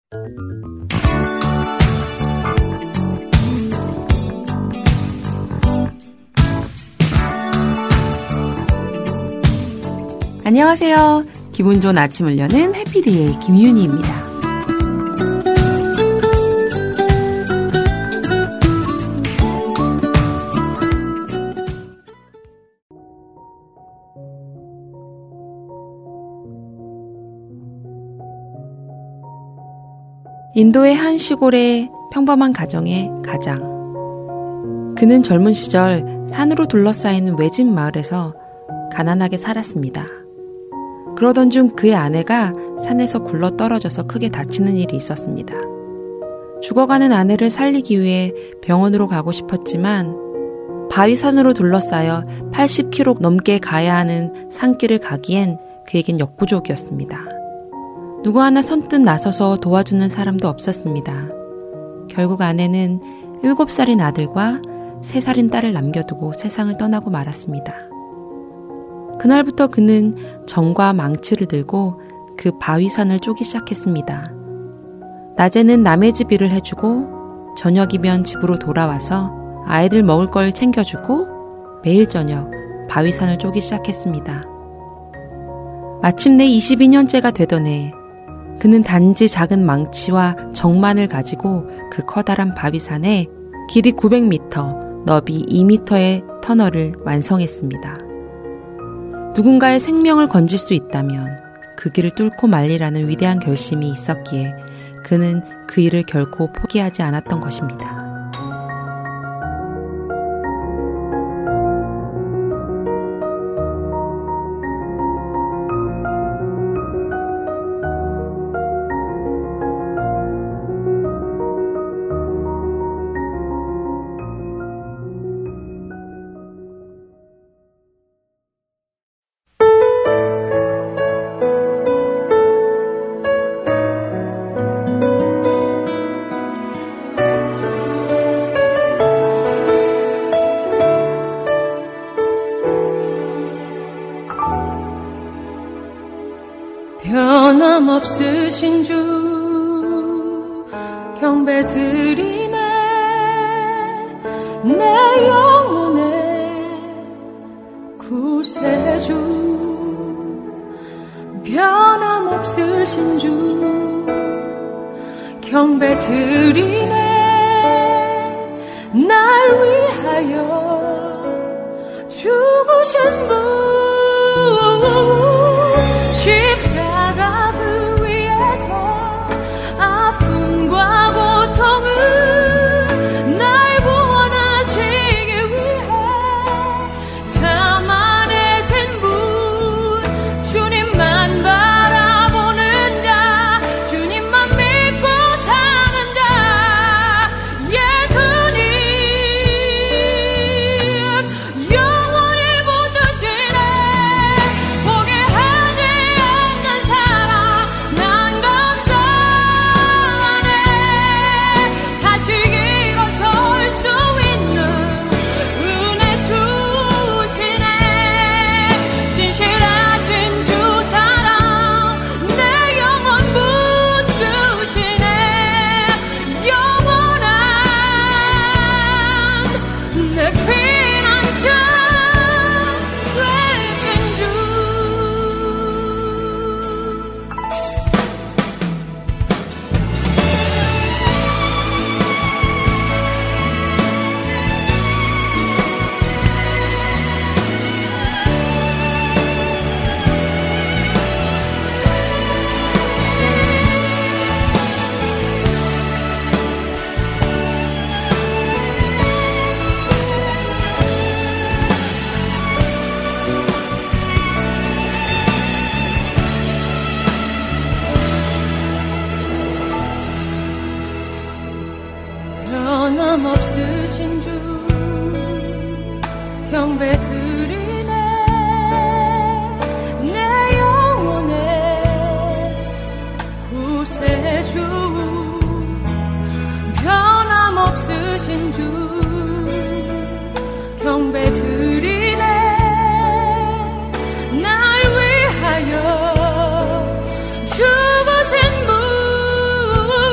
안녕하세요. 기분 좋은 아침을 여는 해피데이의 김윤희입니다. 인도의 한 시골의 평범한 가정의 가장. 그는 젊은 시절 산으로 둘러싸인 외진 마을에서 가난하게 살았습니다. 그러던 중 그의 아내가 산에서 굴러 떨어져서 크게 다치는 일이 있었습니다. 죽어가는 아내를 살리기 위해 병원으로 가고 싶었지만 바위산으로 둘러싸여 80km 넘게 가야 하는 산길을 가기엔 그에겐 역부족이었습니다. 누구 하나 선뜻 나서서 도와주는 사람도 없었습니다. 결국 아내는 7살인 아들과 3살인 딸을 남겨두고 세상을 떠나고 말았습니다. 그날부터 그는 정과 망치를 들고 그 바위산을 쪼기 시작했습니다. 낮에는 남의 집 일을 해주고 저녁이면 집으로 돌아와서 아이들 먹을 걸 챙겨주고 매일 저녁 바위산을 쪼기 시작했습니다. 마침내 22년째가 되던 해 그는 단지 작은 망치와 정만을 가지고 그 커다란 바위산에 길이 900m, 너비 2m의 터널을 완성했습니다. 누군가의 생명을 건질 수 있다면 그 길을 뚫고 말리라는 위대한 결심이 있었기에 그는 그 일을 결코 포기하지 않았던 것입니다. 변함없으신 주 경배드리네. 내 영혼의 구세주 변함없으신 주 경배드리네. 날 위하여 죽으신 분 십자가 그 위에서 아픔과 고통을 날 구원하시기 위해 참아내신 분 주님만 바라보는 자 주님만 믿고 사는 자 예수님 영원히 붙드시네. 포기하지 않는 사랑 난 감사하네. 다시 일어설 수 있는 은혜 주시네. 진실하신 주 사랑 내 영혼 붙드시네. 영원한 내 피난처 되신 주. 변함없으신 주 경배드리네. 내 영혼의 구세주 변함없으신 주 경배드리네. 날 위하여 죽으신 분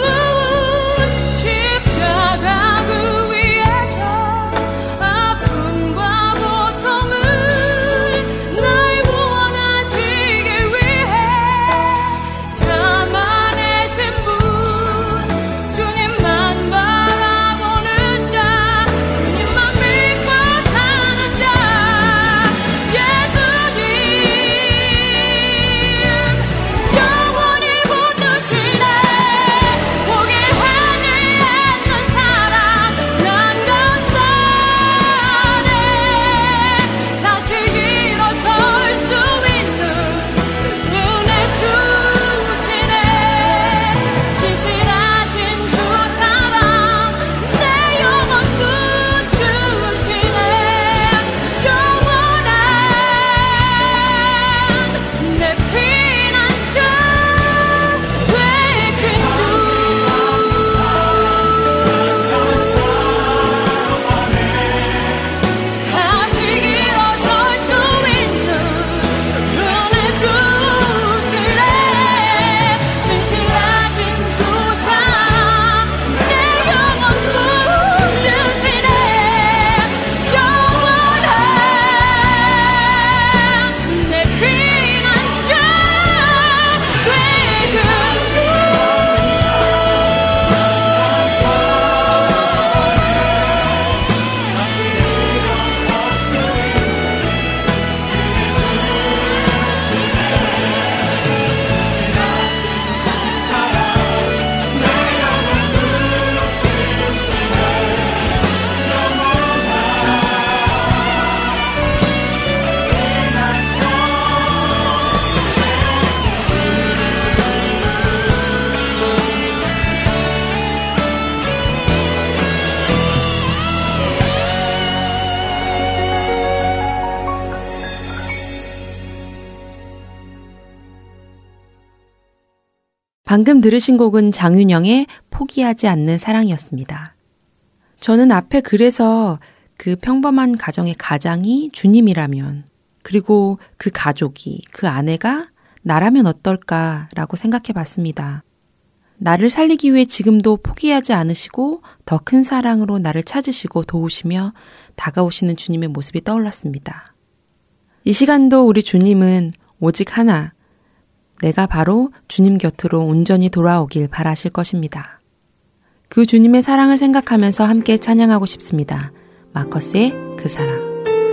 방금 들으신 곡은 장윤영의 포기하지 않는 사랑이었습니다. 저는 앞에 그래서 그 평범한 가정의 가장이 주님이라면, 그리고 그 가족이, 그 아내가 나라면 어떨까라고 생각해 봤습니다. 나를 살리기 위해 지금도 포기하지 않으시고 더 큰 사랑으로 나를 찾으시고 도우시며 다가오시는 주님의 모습이 떠올랐습니다. 이 시간도 우리 주님은 오직 하나, 내가 바로 주님 곁으로 온전히 돌아오길 바라실 것입니다. 그 주님의 사랑을 생각하면서 함께 찬양하고 싶습니다. 마커스의 그 사랑.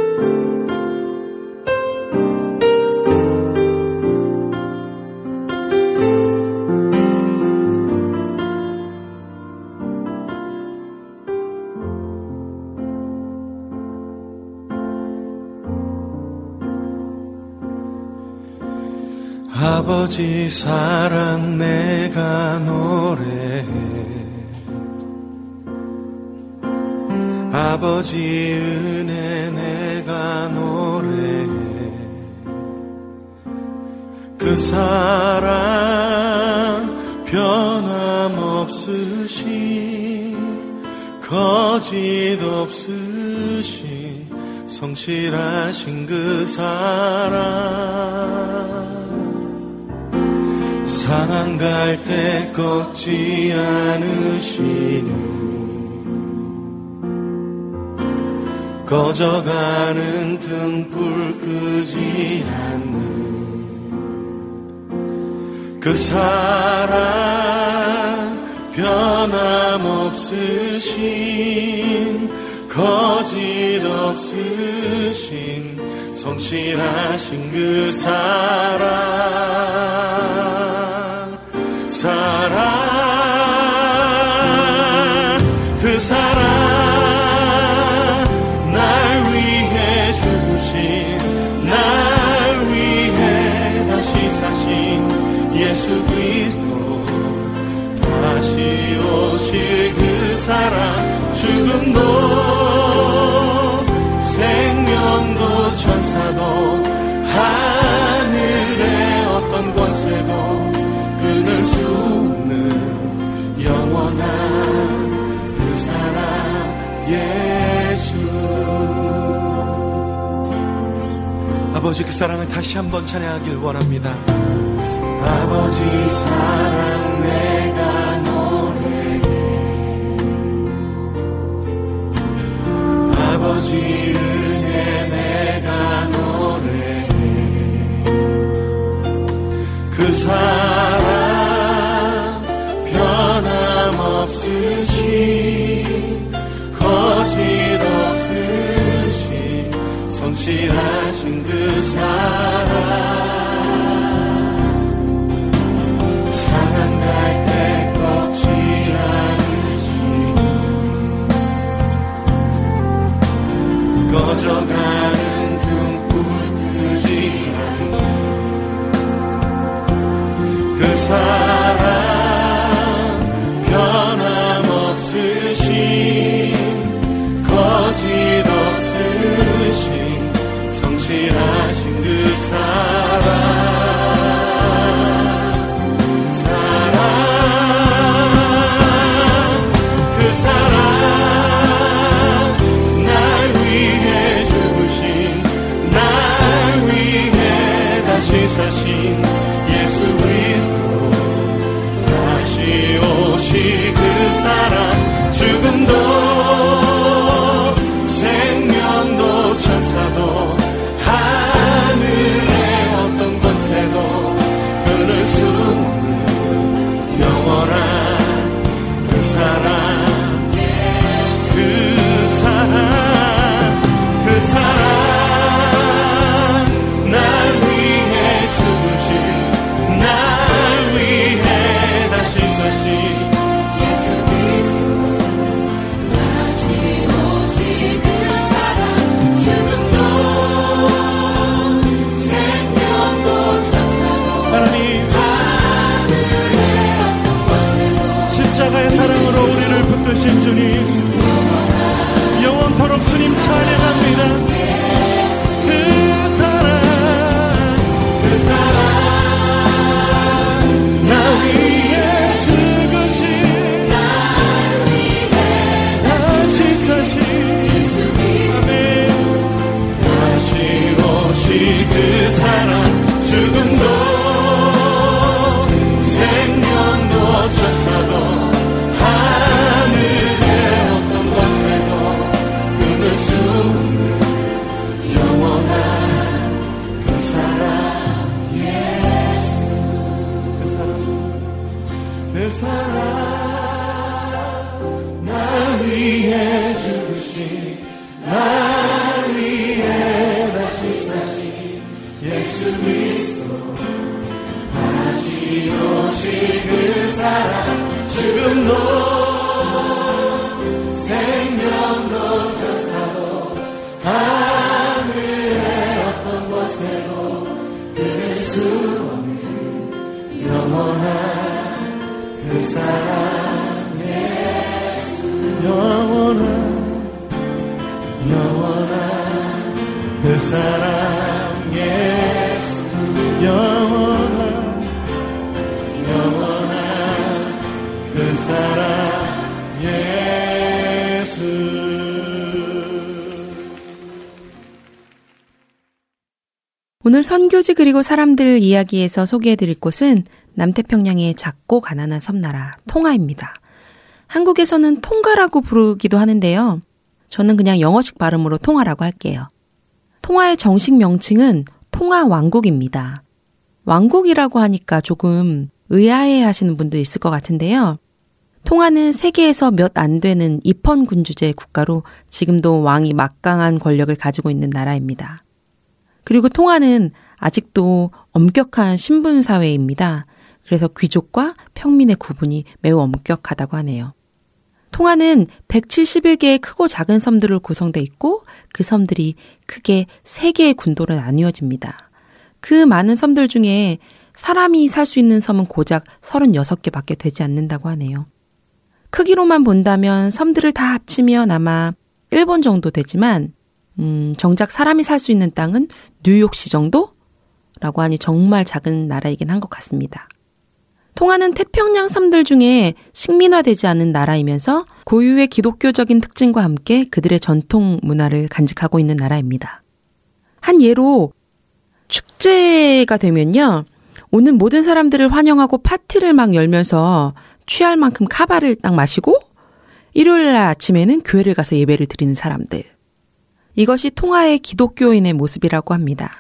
아버지 사랑 내가 노래해, 아버지 은혜 내가 노래해, 그 사랑 변함없으신 거짓 없으신 성실하신 그 사랑, 상한 갈 때 꺾지 않으시는 꺼져가는 등불 끄지 않는 그 사랑 변함없으신 거짓 없으신 성실하신 그 그 사랑 날 위해 죽으신, 날 위해 다시 사신 예수 그리스도, 다시 오실 그 사랑, 죽음도 생명도 천사도 하늘의 어떤 권세도 끊을 수 없는 영원한 그 사랑 예수. 아버지 그 사랑을 다시 한번 찬양하길 원합니다. 아버지 사랑 내가 노래해, 아버지 은혜 내가 노래해, 그 사랑 변함없으신 거짓 없으신 성실하신 그 사랑, 상한 갈 때 꺾지 않으신 꺼져가는 등불 끄지 않는 그 사랑 변함없으신 거짓 없으신 성실하신 그 사랑, 그 사랑 날 위해 죽으신, 날 위해 다시 사신 예수 그리스도, 다시 오실 그 사랑, 죽음도 생명도 천사도 하늘의 어떤 권세도 끊을 수 없는 영원한 그 사랑, 그 사랑, 그 사랑 날 위해 죽으신, 날 위해 다시 사신 예수 그리스도, 다시 오실 그 사랑, 죽음도 생명도 천사도 하나님 하늘의 어떤 권세도 십자가의 사랑으로 우리를 붙드신 주님, 영원토록 주님 찬양합니다. 그 사랑, 그 사랑 나 위해 날 위해 주신, 날 위해 다시 사신 예수 그리스도, 다시 오실 그 사랑, 죽음도 생명도 천사도 하늘의 어떤 곳에도 끊을 수 없는 영원한 그 사랑 예수, 영원한 그 사랑 예수, 영원한 그 사랑 예수. 오늘 선교지 그리고 사람들 이야기에서 소개해드릴 곳은 남태평양의 작고 가난한 섬나라 통화입니다. 한국에서는 통가라고 부르기도 하는데요. 저는 그냥 영어식 발음으로 통화라고 할게요. 통화의 정식 명칭은 통화왕국입니다. 왕국이라고 하니까 조금 의아해 하시는 분도 있을 것 같은데요. 통화는 세계에서 몇 안 되는 입헌군주제 국가로 지금도 왕이 막강한 권력을 가지고 있는 나라입니다. 그리고 통화는 아직도 엄격한 신분사회입니다. 그래서 귀족과 평민의 구분이 매우 엄격하다고 하네요. 통화는 171개의 크고 작은 섬들로 구성되어 있고 그 섬들이 크게 3개의 군도로 나뉘어집니다. 그 많은 섬들 중에 사람이 살 수 있는 섬은 고작 36개밖에 되지 않는다고 하네요. 크기로만 본다면 섬들을 다 합치면 아마 일본 정도 되지만 정작 사람이 살 수 있는 땅은 뉴욕시 정도라고 하니 정말 작은 나라이긴 한 것 같습니다. 통화는 태평양 섬들 중에 식민화되지 않은 나라이면서 고유의 기독교적인 특징과 함께 그들의 전통 문화를 간직하고 있는 나라입니다. 한 예로 축제가 되면요. 오는 모든 사람들을 환영하고 파티를 막 열면서 취할 만큼 카바를 딱 마시고 일요일날 아침에는 교회를 가서 예배를 드리는 사람들. 이것이 통화의 기독교인의 모습이라고 합니다.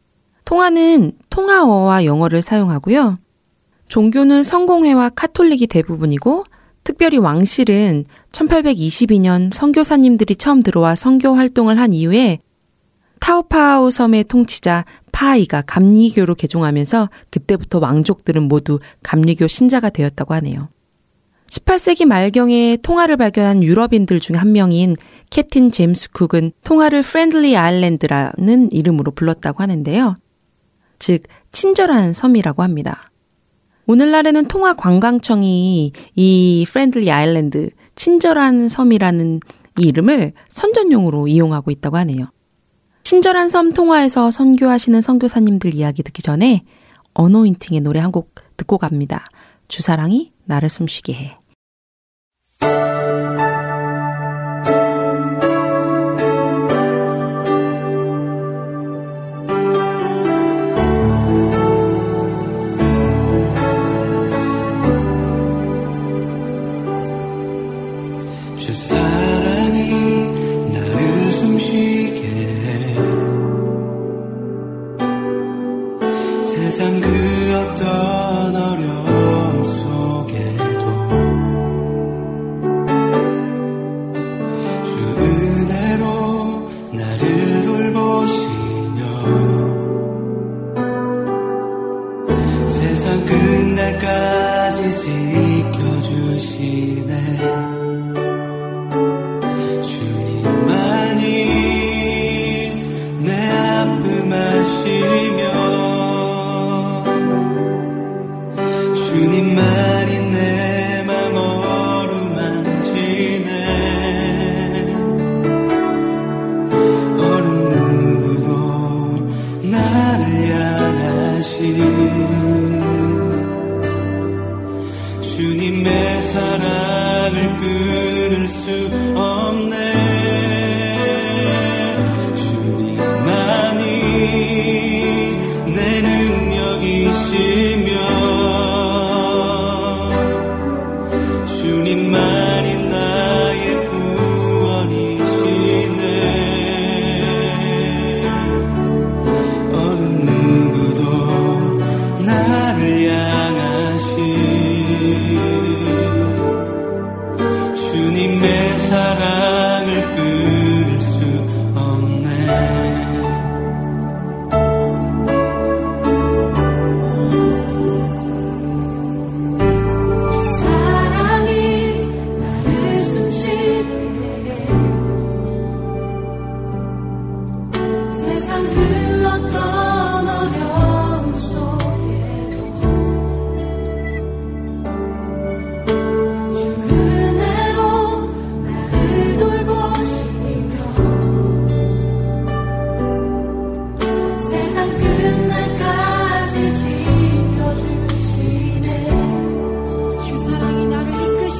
통화는 통화어와 영어를 사용하고요. 종교는 성공회와 카톨릭이 대부분이고 특별히 왕실은 1822년 선교사님들이 처음 들어와 선교 활동을 한 이후에 타오파오 섬의 통치자 파이가 감리교로 개종하면서 그때부터 왕족들은 모두 감리교 신자가 되었다고 하네요. 18세기 말경에 통화를 발견한 유럽인들 중 한 명인 캡틴 제임스 쿡은 통화를 프렌들리 아일랜드라는 이름으로 불렀다고 하는데요. 즉 친절한 섬이라고 합니다. 오늘날에는 통화 관광청이 이 프렌들리 아일랜드, 친절한 섬이라는 이 이름을 선전용으로 이용하고 있다고 하네요. 친절한 섬 통화에서 선교하시는 선교사님들 이야기 듣기 전에 어노인팅의 노래 한 곡 듣고 갑니다. 주사랑이 나를 숨쉬게 해. 주사랑이 나를 숨쉬게 해. 세상 그 어떤 어려움 속에도 주 은혜로 나를 돌보시며 세상 끝날까지 지켜주시네. 주님만이 내 맘 어루만지네. 어느 누구도 나를 향하신 주님의 사랑을 끊을 수 없네. 주님만이 내 능력이시며 주님만이 나의 구원이시네. 어느 누구도 나를 향하신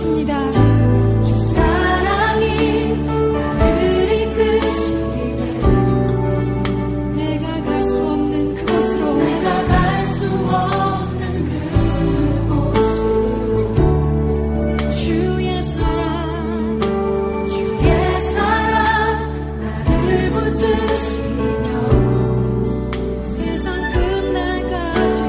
것입니다. 주 사랑이 나를 이끄시네. 내가 갈 수 없는 그곳으로, 내가 갈 수 없는 그곳으로. 주의 사랑 나를 붙드시며 세상 끝날까지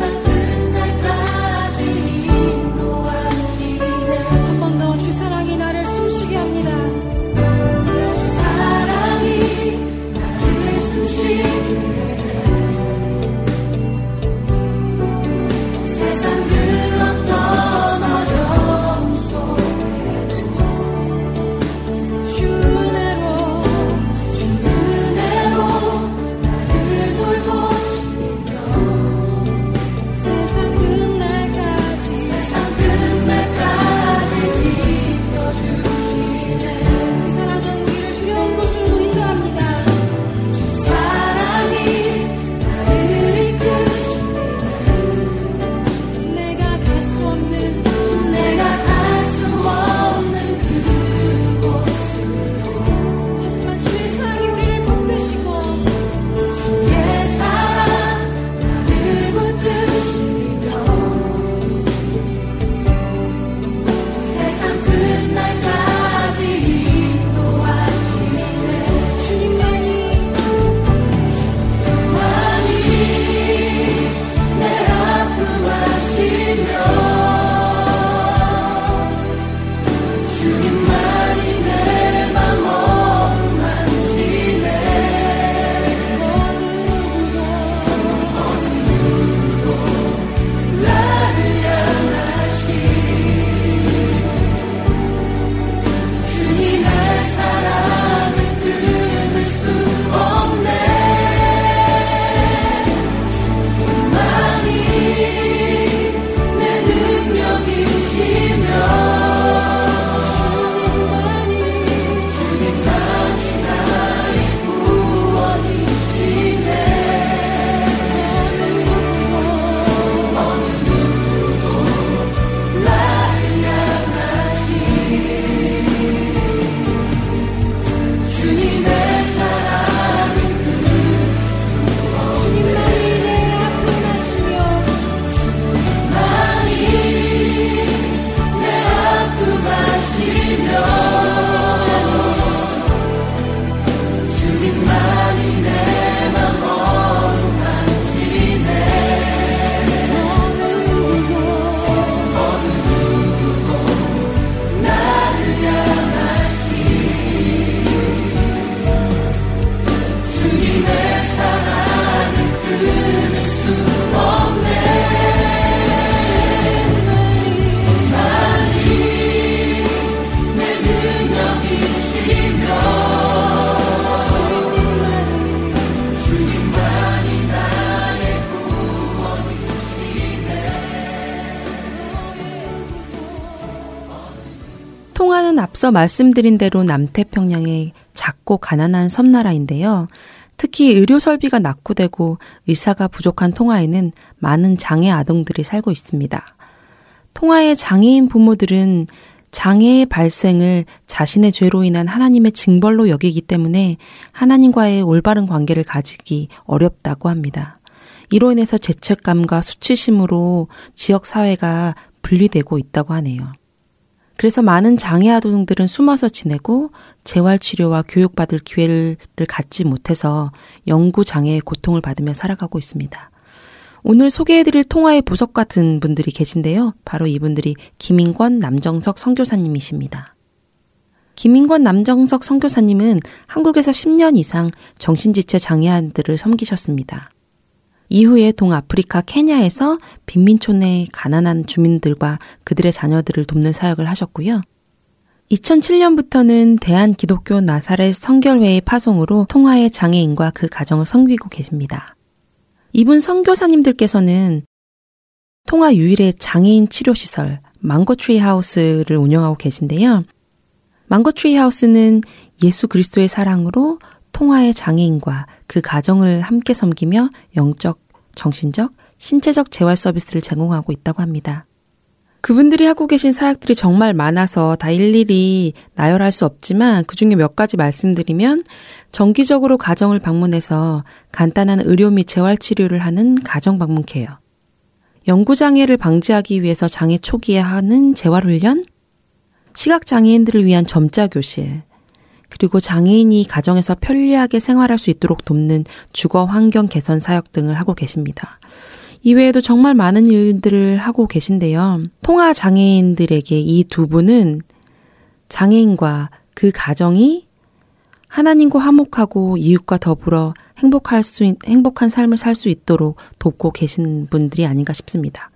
인도하시네. 한 번 더 주 사랑이 나를 숨쉬게 합니다. 주 사랑이 나를 숨쉬게 해. 세상 그 어떤 어려움 속에도 주 은혜로 나를 돌보시며 세상 끝날까지 지켜주시네. 그 사랑은 우리를 두려운 곳으로 인도합니다. 주 사랑이 나를 이끄시네. 내가 갈 수 없는 그곳으로. 하지만 주의 사랑이 우리를 붙드시고, 주의 사랑 나를 붙드시며 세상 끝날까지 인도하시네. 주님만이 내 아픔하시며 주님만이 내 맘 어루만지네. 어느 누구도 나를 향하시 주님의 사랑을 끊을 수 없네. 주님만이 내 능력이시며 주님만이 나의 구원이시네. 어느 누구도 나를 향하시 주님의 사랑을 끊을 수 없네. 주님만이 내 아픔하시며 주님만이 내 아픔하시며 주님만이 내 맘 어루만지네. 어느 누구도 나를 향하시 주님의 사랑을 끊을 수 없네. 주님만이 내 능력이시며 주님만이 나의 구원이시네. 통화는 앞서 말씀드린 대로 남태평양의 작고 가난한 섬나라인데요. 특히 의료 설비가 낙후되고 의사가 부족한 통화에는 많은 장애 아동들이 살고 있습니다. 통화의 장애인 부모들은 장애의 발생을 자신의 죄로 인한 하나님의 징벌로 여기기 때문에 하나님과의 올바른 관계를 가지기 어렵다고 합니다. 이로 인해서 죄책감과 수치심으로 지역 사회가 분리되고 있다고 하네요. 그래서 많은 장애 아동들은 숨어서 지내고 재활치료와 교육받을 기회를 갖지 못해서 영구 장애의 고통을 받으며 살아가고 있습니다. 오늘 소개해드릴 통화의 보석 같은 분들이 계신데요. 바로 이분들이 김인권, 남정석 선교사님이십니다. 김인권, 남정석 선교사님은 한국에서 10년 이상 정신지체 장애아들을 섬기셨습니다. 이후에 동아프리카 케냐에서 빈민촌의 가난한 주민들과 그들의 자녀들을 돕는 사역을 하셨고요. 2007년부터는 대한기독교 나사렛 선결회의 파송으로 통화의 장애인과 그 가정을 섬기고 계십니다. 이분 선교사님들께서는 통화 유일의 장애인 치료시설 망고트리 하우스를 운영하고 계신데요. 망고트리 하우스는 예수 그리스도의 사랑으로 통화의 장애인과 그 가정을 함께 섬기며 영적, 정신적, 신체적 재활 서비스를 제공하고 있다고 합니다. 그분들이 하고 계신 사역들이 정말 많아서 다 일일이 나열할 수 없지만 그중에 몇 가지 말씀드리면 정기적으로 가정을 방문해서 간단한 의료 및 재활치료를 하는 가정방문케어, 영구장애를 방지하기 위해서 장애 초기에 하는 재활훈련, 시각장애인들을 위한 점자교실, 그리고 장애인이 가정에서 편리하게 생활할 수 있도록 돕는 주거 환경 개선 사역 등을 하고 계십니다. 이외에도 정말 많은 일들을 하고 계신데요. 통아 장애인들에게 이 두 분은 장애인과 그 가정이 하나님과 화목하고 이웃과 더불어 행복한 삶을 살 수 있도록 돕고 계신 분들이 아닌가 싶습니다.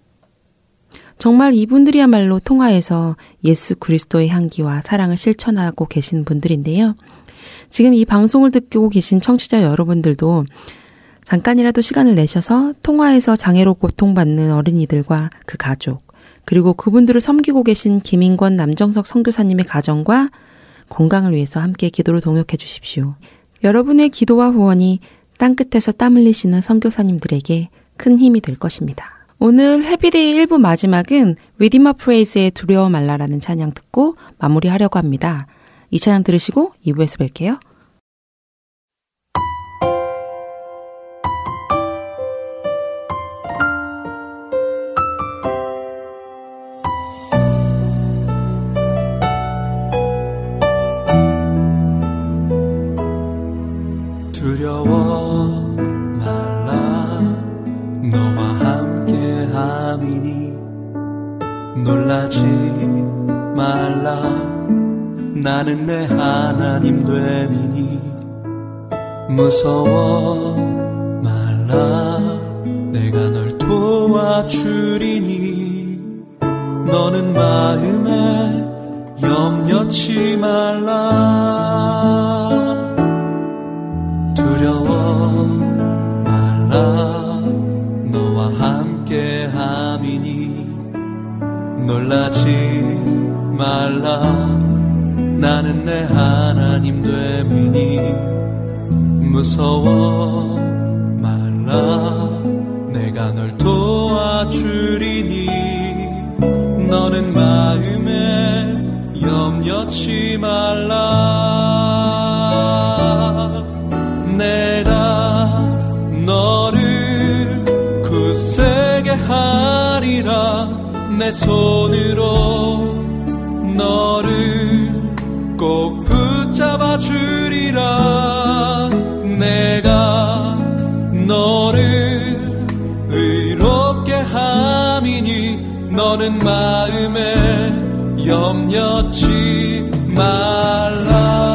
정말 이분들이야말로 통아에서 예수 그리스도의 향기와 사랑을 실천하고 계신 분들인데요. 지금 이 방송을 듣고 계신 청취자 여러분들도 잠깐이라도 시간을 내셔서 통아에서 장애로 고통받는 어린이들과 그 가족, 그리고 그분들을 섬기고 계신 김인권 남정석 선교사님의 가정과 건강을 위해서 함께 기도로 동역해 주십시오. 여러분의 기도와 후원이 땅끝에서 땀 흘리시는 선교사님들에게 큰 힘이 될 것입니다. 오늘 해피데이 1부 마지막은 리디머 프레이즈의 두려워 말라라는 찬양 듣고 마무리하려고 합니다. 이 찬양 들으시고 2부에서 뵐게요. 두려워 말라 너와 함께 함이니 놀라지 말라 나는 내 하나님 됨이니 무서워 말라 내가 널 도와주리니 너는 마음에 염려치 말라 두려워 말라 너와 함께 함이니 놀라지 말라 나는 내 하나님 됨이니 무서워 말라 내가 널 도와주리니 너는 마음에 염려치 말라 내가 너를 굳세게 하리라 내 손으로 너를 꼭 붙잡아 주리라 내가 너를 의롭게 함이니 너는 마음에 염려치 말라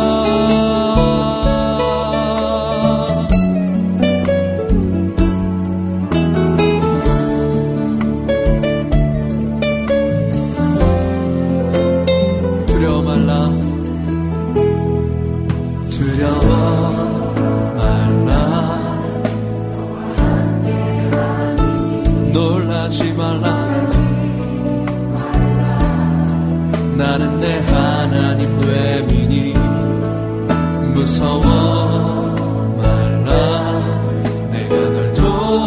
놀라지 말라 나는 내 하나님 됨이니 무서워 말라 내가 널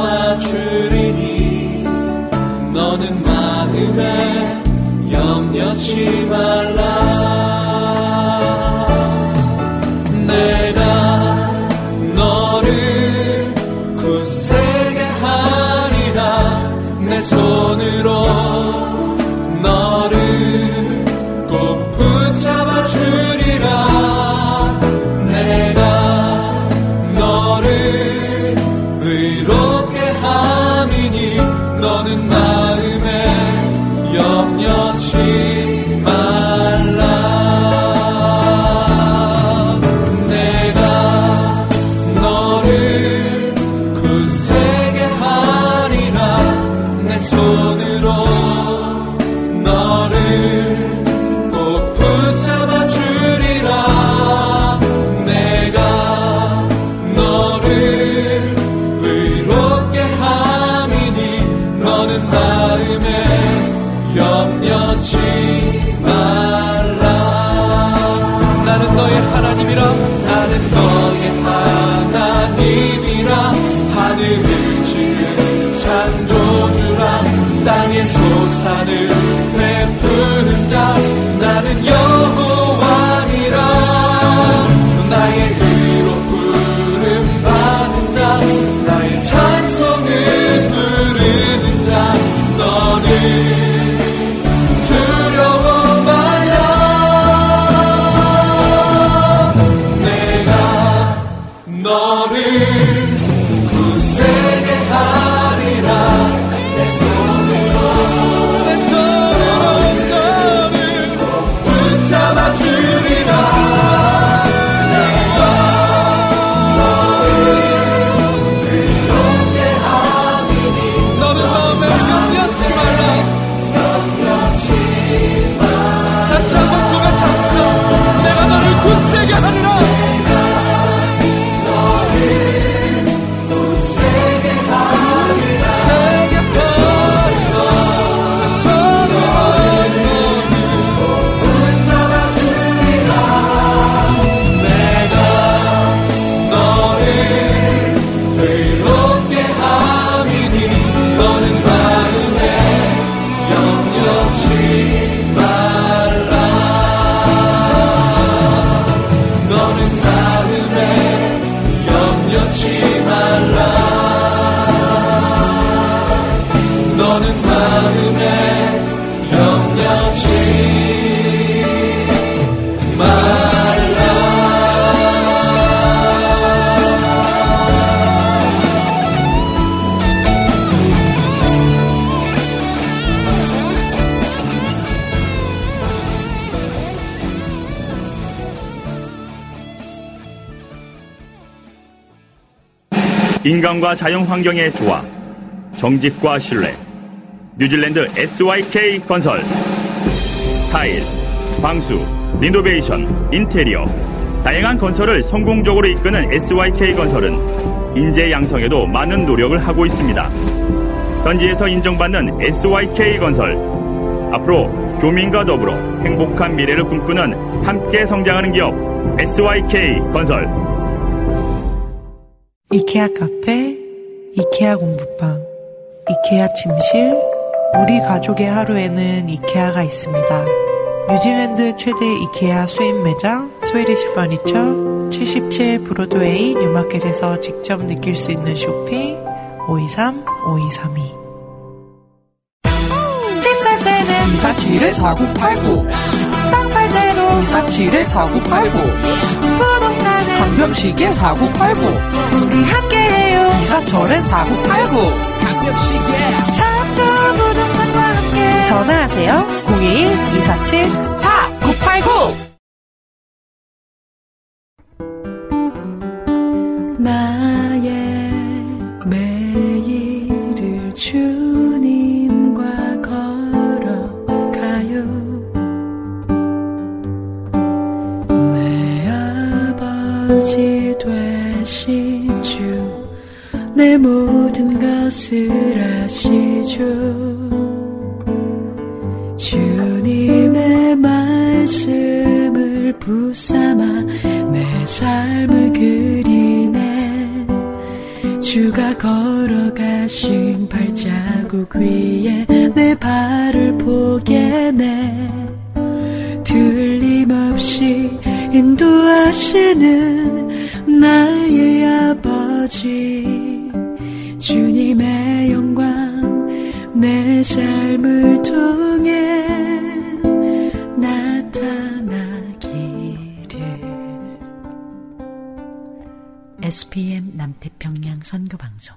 도와주리니 너는 마음에 염려치 말라 내가 너를 굳세게 하리라 내 손으로 너를 꼭 붙잡아 주리라 내가 너를 의롭게 함이니 너는 마음에 염려치 말라 내가 너를 굳세게 하리라 내 손으로 너를 꼭 붙잡아 주리라 내가 너를 의롭게 함이니 너는 마음에 염려치 말라 나는 너의 하나님이라 나는 너의 하나님이라 하늘을 지은 창조주라 땅에 솟아 평안을 베푸는 자 나는 여호와니라. 나의 의로 부름 받은 자 나의 찬송을 부르는 자 너는 두려워 말라. 내가 너를 굳세게 하리라. 내 손으로 너를 붙잡아 주리라. 굳세게 하리라. 너를 굳세게 하리라. 세게 하리라. 너를 붙잡아 주리라. 내가 너를 의롭게 함이니 너는 마음에 염려치 말라. 너는 마음에 염려치 말라. 너는 마음에 염려치 말라. 인간과 자연 환경의 조화, 정직과 신뢰. 뉴질랜드 SYK 건설. 타일, 방수, 리노베이션, 인테리어. 다양한 건설을 성공적으로 이끄는 SYK 건설은 인재 양성에도 많은 노력을 하고 있습니다. 현지에서 인정받는 SYK 건설. 앞으로 교민과 더불어 행복한 미래를 꿈꾸는 함께 성장하는 기업 SYK 건설. 이케아 카페, 이케아 공부방, 이케아 침실. 우리 가족의 하루에는 이케아가 있습니다. 뉴질랜드 최대 이케아 수입 매장 스웨디시 퍼니처 77 브로드웨이 뉴마켓에서 직접 느낄 수 있는 쇼핑 523-5232. 집 살 때는 247-4989 땅 팔 때도 247-4989 부동산은 강병식의 4989 우리 함께해요. 이사철엔 4989 강병식의 참 좋은 부동산과 함께 전화하세요. 021-247-4989 나의 매일을 주님과 걸어가요. 내 아버지 되신 주 내 모든 것을 아시죠. 주님의 말씀을 붙삼아 내 삶을 그리네. 주가 걸어가신 발자국 위에 내 발을 포개네. 틀림없이 인도하시는 나의 아버지. 주님의 영광 내 삶을 통해 나타나기를. SPM 남태평양 선교방송.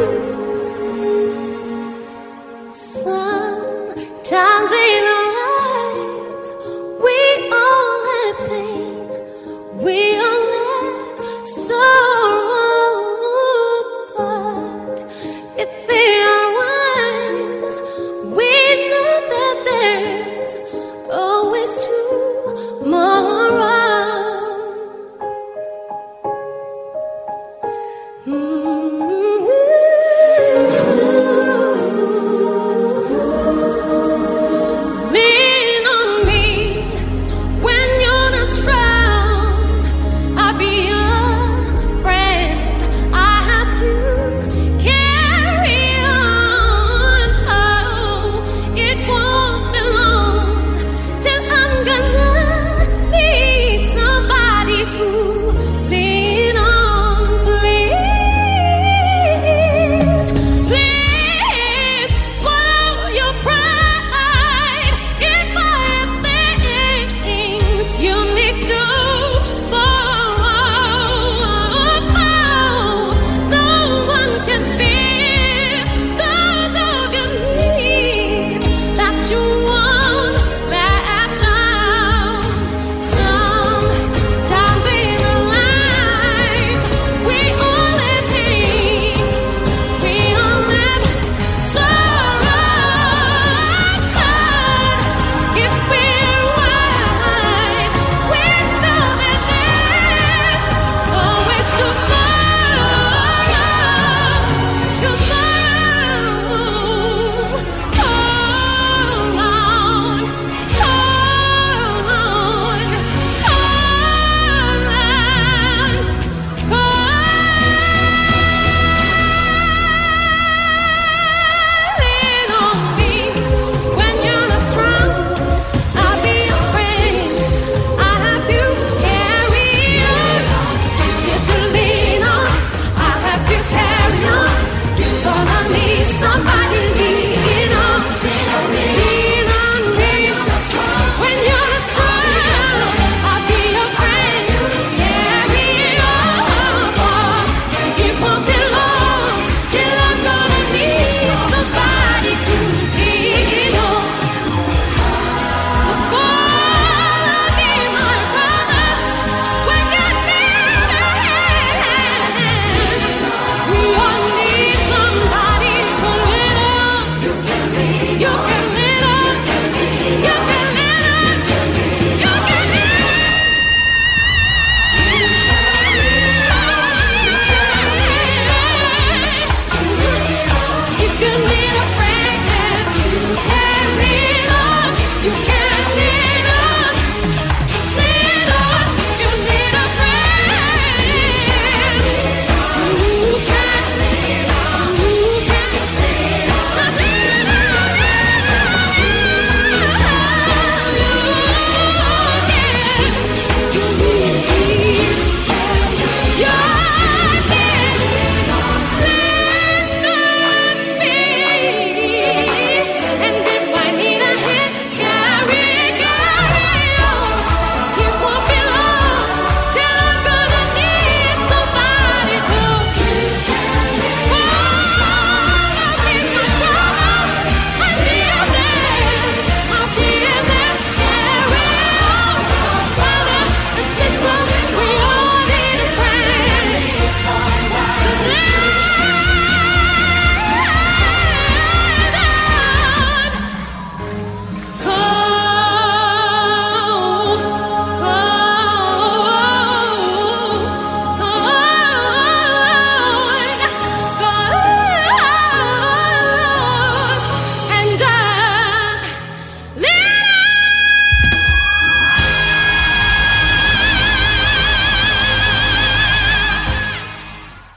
Sometimes in our life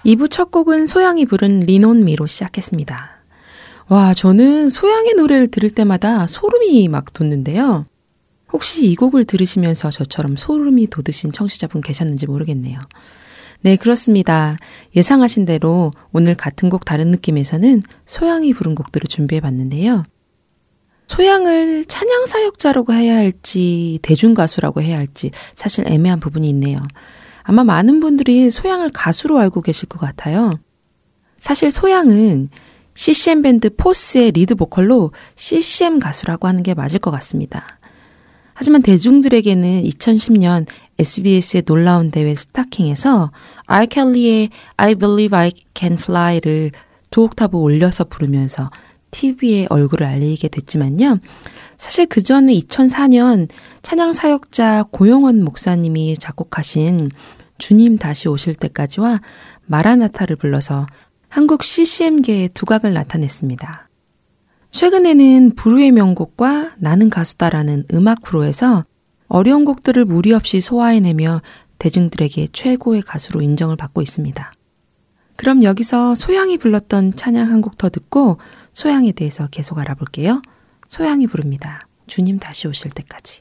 2부 첫 곡은 소양이 부른 Lean on Me로 시작했습니다. 와, 저는 소양의 노래를 들을 때마다 소름이 막 돋는데요. 혹시 이 곡을 들으시면서 저처럼 소름이 돋으신 청취자분 계셨는지 모르겠네요. 네, 그렇습니다. 예상하신 대로 오늘 같은 곡 다른 느낌에서는 소양이 부른 곡들을 준비해봤는데요. 소양을 찬양사역자라고 해야 할지 대중가수라고 해야 할지 사실 애매한 부분이 있네요. 아마 많은 분들이 소양을 가수로 알고 계실 것 같아요. 사실 소양은 CCM 밴드 포스의 리드 보컬로 CCM 가수라고 하는 게 맞을 것 같습니다. 하지만 대중들에게는 2010년 SBS의 놀라운 대회 스타킹에서 R. 켈리의 I Believe I Can Fly를 2옥타브 올려서 부르면서 TV에 얼굴을 알리게 됐지만요. 사실 그 전에 2004년 찬양사역자 고용원 목사님이 작곡하신 주님 다시 오실 때까지와 마라나타를 불러서 한국 CCM계의 두각을 나타냈습니다. 최근에는 부르의 명곡과 나는 가수다라는 음악 프로에서 어려운 곡들을 무리 없이 소화해내며 대중들에게 최고의 가수로 인정을 받고 있습니다. 그럼 여기서 소양이 불렀던 찬양 한 곡 더 듣고 소양에 대해서 계속 알아볼게요. 소양이 부릅니다. 주님 다시 오실 때까지.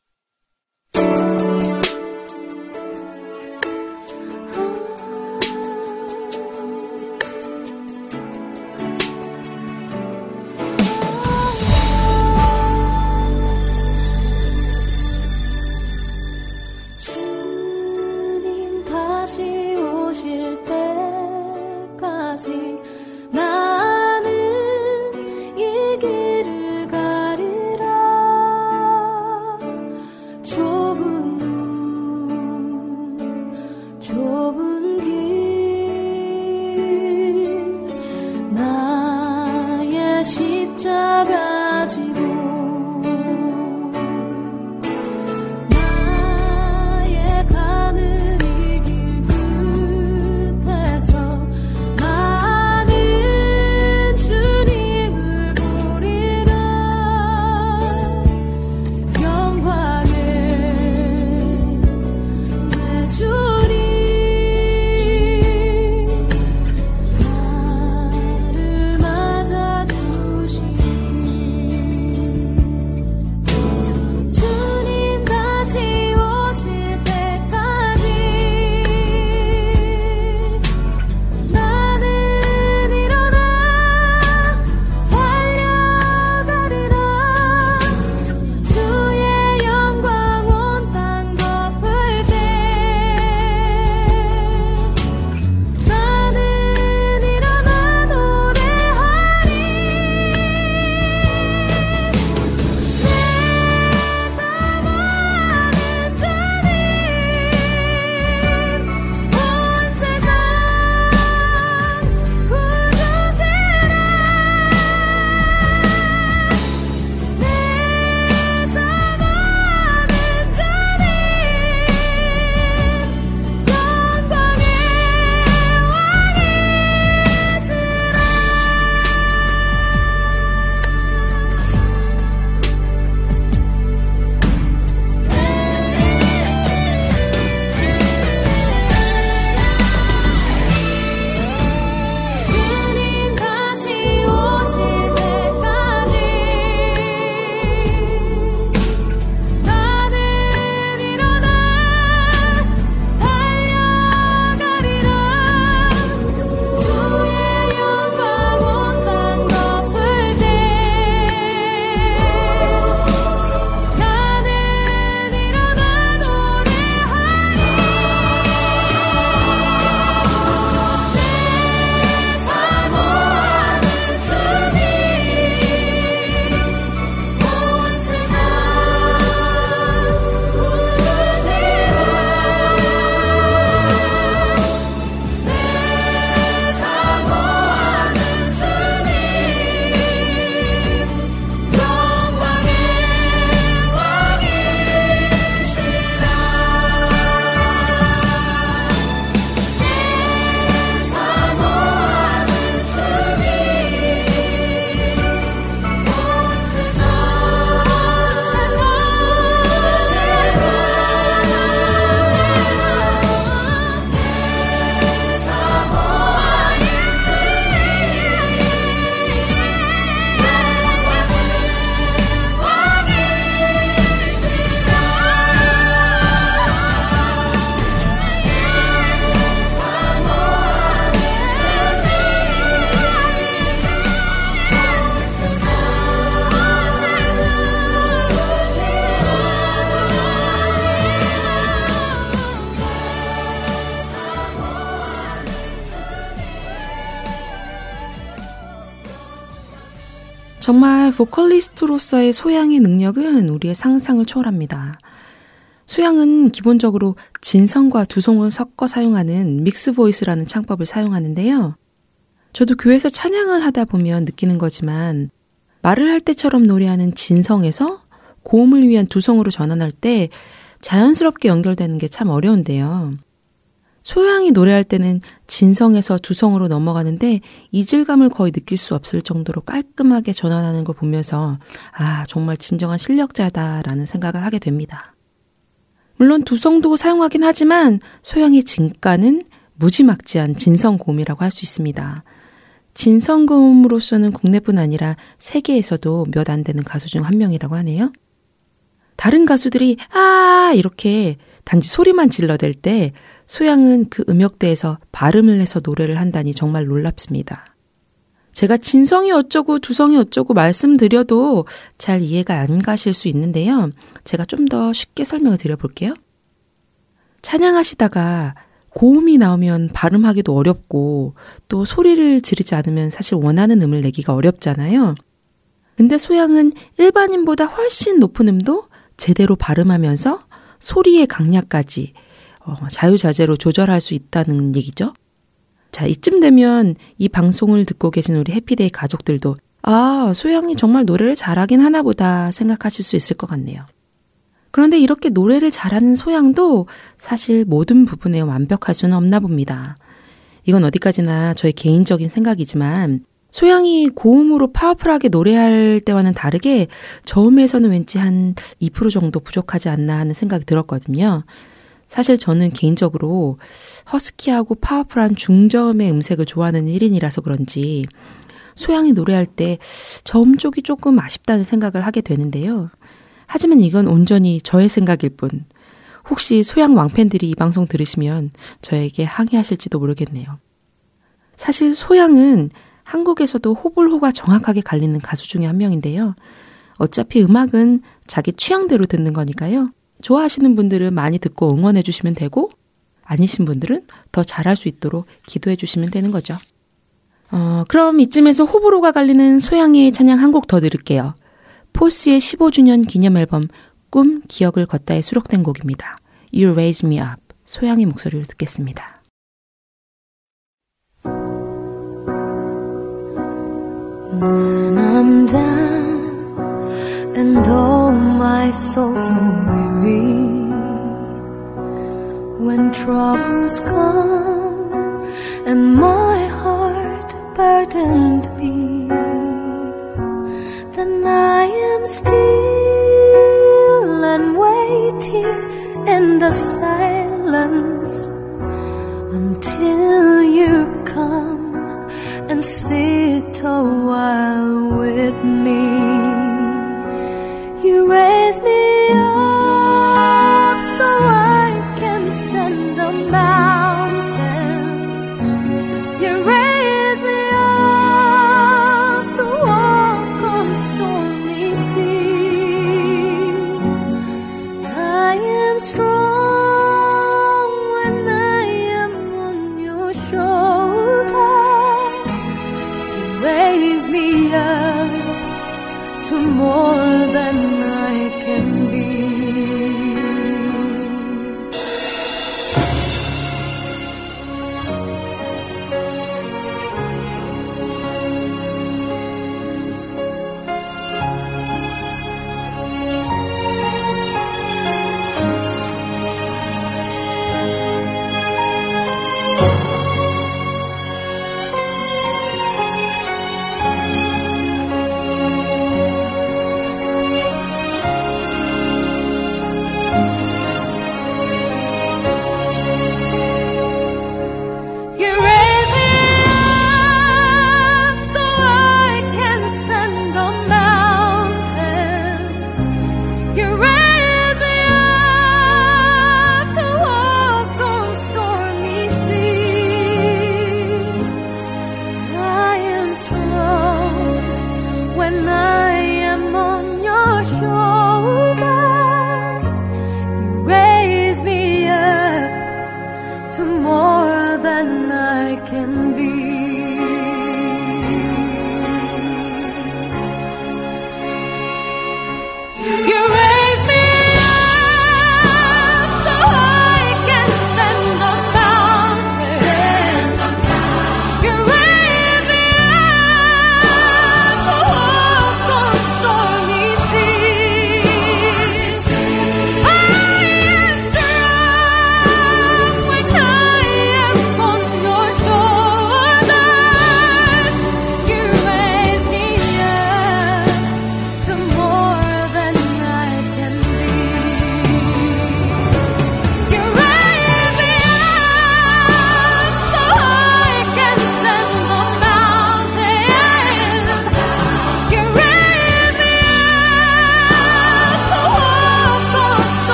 나는 이 길을 가리라. 좁은 문 좁은 길 나의 십자가 지고 주님 정말 보컬리스트로서의 소양의 능력은 우리의 상상을 초월합니다. 소양은 기본적으로 진성과 두성을 섞어 사용하는 믹스 보이스라는 창법을 사용하는데요. 저도 교회에서 찬양을 하다 보면 느끼는 거지만 말을 할 때처럼 노래하는 진성에서 고음을 위한 두성으로 전환할 때 자연스럽게 연결되는 게 참 어려운데요. 소양이 노래할 때는 진성에서 두성으로 넘어가는데 이질감을 거의 느낄 수 없을 정도로 깔끔하게 전환하는 걸 보면서 아, 정말 진정한 실력자다라는 생각을 하게 됩니다. 물론 두성도 사용하긴 하지만 소양의 진가는 무지막지한 진성고음이라고 할 수 있습니다. 진성고음으로서는 국내뿐 아니라 세계에서도 몇 안 되는 가수 중 한 명이라고 하네요. 다른 가수들이 아 이렇게 단지 소리만 질러댈 때 소양은 그 음역대에서 발음을 해서 노래를 한다니 정말 놀랍습니다. 제가 진성이 어쩌고 두성이 어쩌고 말씀드려도 잘 이해가 안 가실 수 있는데요. 제가 좀 더 쉽게 설명을 드려볼게요. 찬양하시다가 고음이 나오면 발음하기도 어렵고 또 소리를 지르지 않으면 사실 원하는 음을 내기가 어렵잖아요. 근데 소양은 일반인보다 훨씬 높은 음도 제대로 발음하면서 소리의 강약까지 자유자재로 조절할 수 있다는 얘기죠. 자, 이쯤 되면 이 방송을 듣고 계신 우리 해피데이 가족들도 아, 소양이 정말 노래를 잘하긴 하나 보다 생각하실 수 있을 것 같네요. 그런데 이렇게 노래를 잘하는 소양도 사실 모든 부분에 완벽할 수는 없나 봅니다. 이건 어디까지나 저의 개인적인 생각이지만 소양이 고음으로 파워풀하게 노래할 때와는 다르게 저음에서는 왠지 한 2% 정도 부족하지 않나 하는 생각이 들었거든요. 사실 저는 개인적으로 허스키하고 파워풀한 중저음의 음색을 좋아하는 1인이라서 그런지 소양이 노래할 때 저음 쪽이 조금 아쉽다는 생각을 하게 되는데요. 하지만 이건 온전히 저의 생각일 뿐. 혹시 소양 왕팬들이 이 방송 들으시면 저에게 항의하실지도 모르겠네요. 사실 소양은 한국에서도 호불호가 정확하게 갈리는 가수 중에 한 명인데요. 어차피 음악은 자기 취향대로 듣는 거니까요. 좋아하시는 분들은 많이 듣고 응원해 주시면 되고 아니신 분들은 더 잘할 수 있도록 기도해 주시면 되는 거죠. 그럼 이쯤에서 호불호가 갈리는 소양의 찬양 한 곡 더 들을게요. 포스의 15주년 기념 앨범 꿈, 기억을 걷다에 수록된 곡입니다. You Raise Me Up. 소양의 목소리를 듣겠습니다. When I'm down and oh my soul's so weary, when troubles come and my heart burdened be, then I am still and wait here in the silence until you come and sit a while with me. You raise me up so I can stand on mountains. You raise me up to walk on stormy seas. I am strong when I am on your shoulders. Raise me up to more than I can be.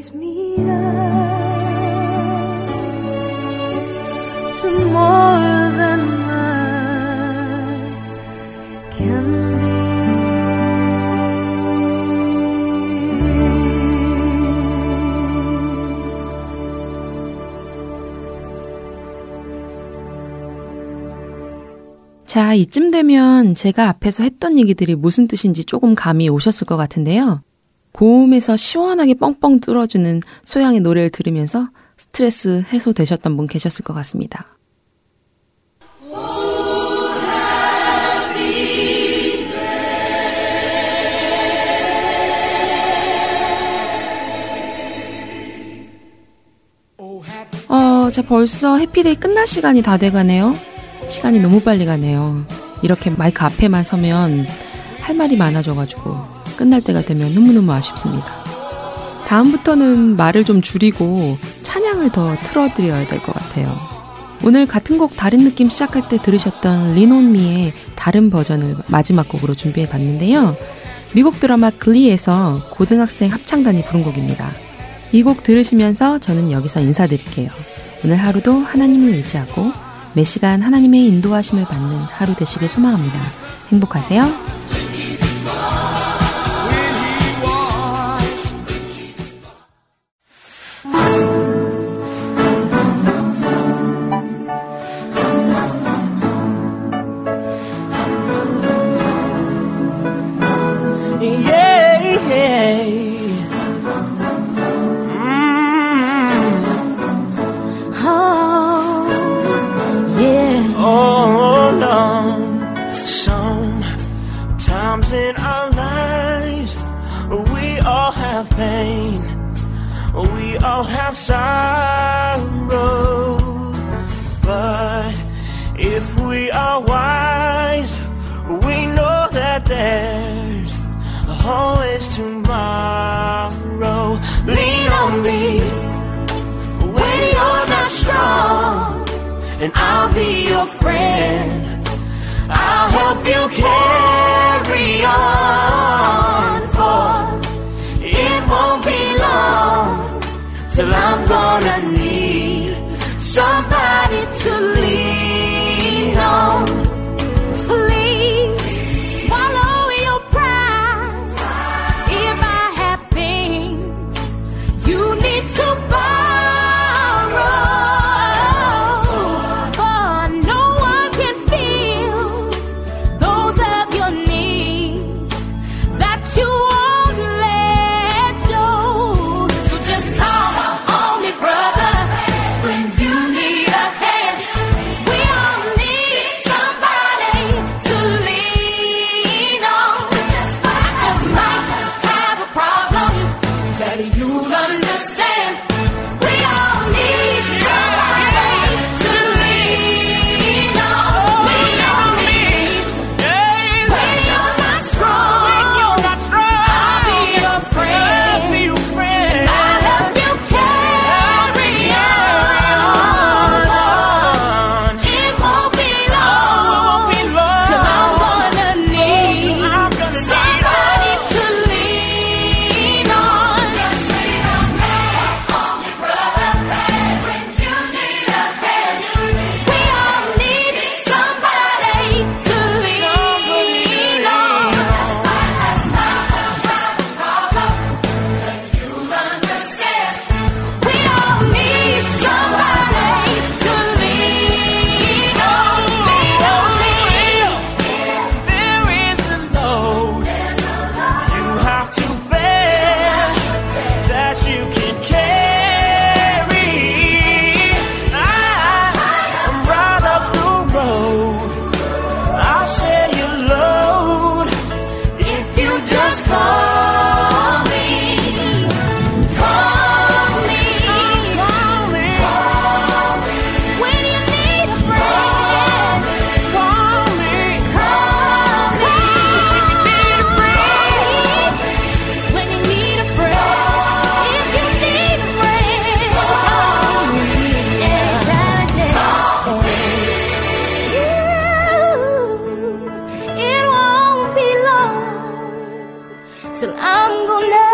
lift me up to more than I can be. 자, 이쯤 되면 제가 앞에서 했던 얘기들이 무슨 뜻인지 조금 감이 오셨을 것 같은데요. 고음에서 시원하게 뻥뻥 뚫어주는 소양의 노래를 들으면서 스트레스 해소되셨던 분 계셨을 것 같습니다. 자, 벌써 해피데이 끝날 시간이 다 돼가네요. 시간이 너무 빨리 가네요. 이렇게 마이크 앞에만 서면 할 말이 많아져가지고 끝날 때가 되면 너무너무 아쉽습니다. 다음부터는 말을 좀 줄이고 찬양을 더 틀어드려야 될 것 같아요. 오늘 같은 곡 다른 느낌 시작할 때 들으셨던 Lean on Me의 다른 버전을 마지막 곡으로 준비해봤는데요. 미국 드라마 글리에서 고등학생 합창단이 부른 곡입니다. 이 곡 들으시면서 저는 여기서 인사드릴게요. 오늘 하루도 하나님을 의지하고 매 시간 하나님의 인도하심을 받는 하루 되시길 소망합니다. 행복하세요. In our lives, we all have pain, we all have sorrow, but if we are wise, we know that there's always tomorrow. Lean on me when you're not strong, and I'll be your friend. I'll help you carry on, for it won't be long till I'm gonna need somebody to lean on. Please swallow your pride if I have things you need to borrow. till I'm gonna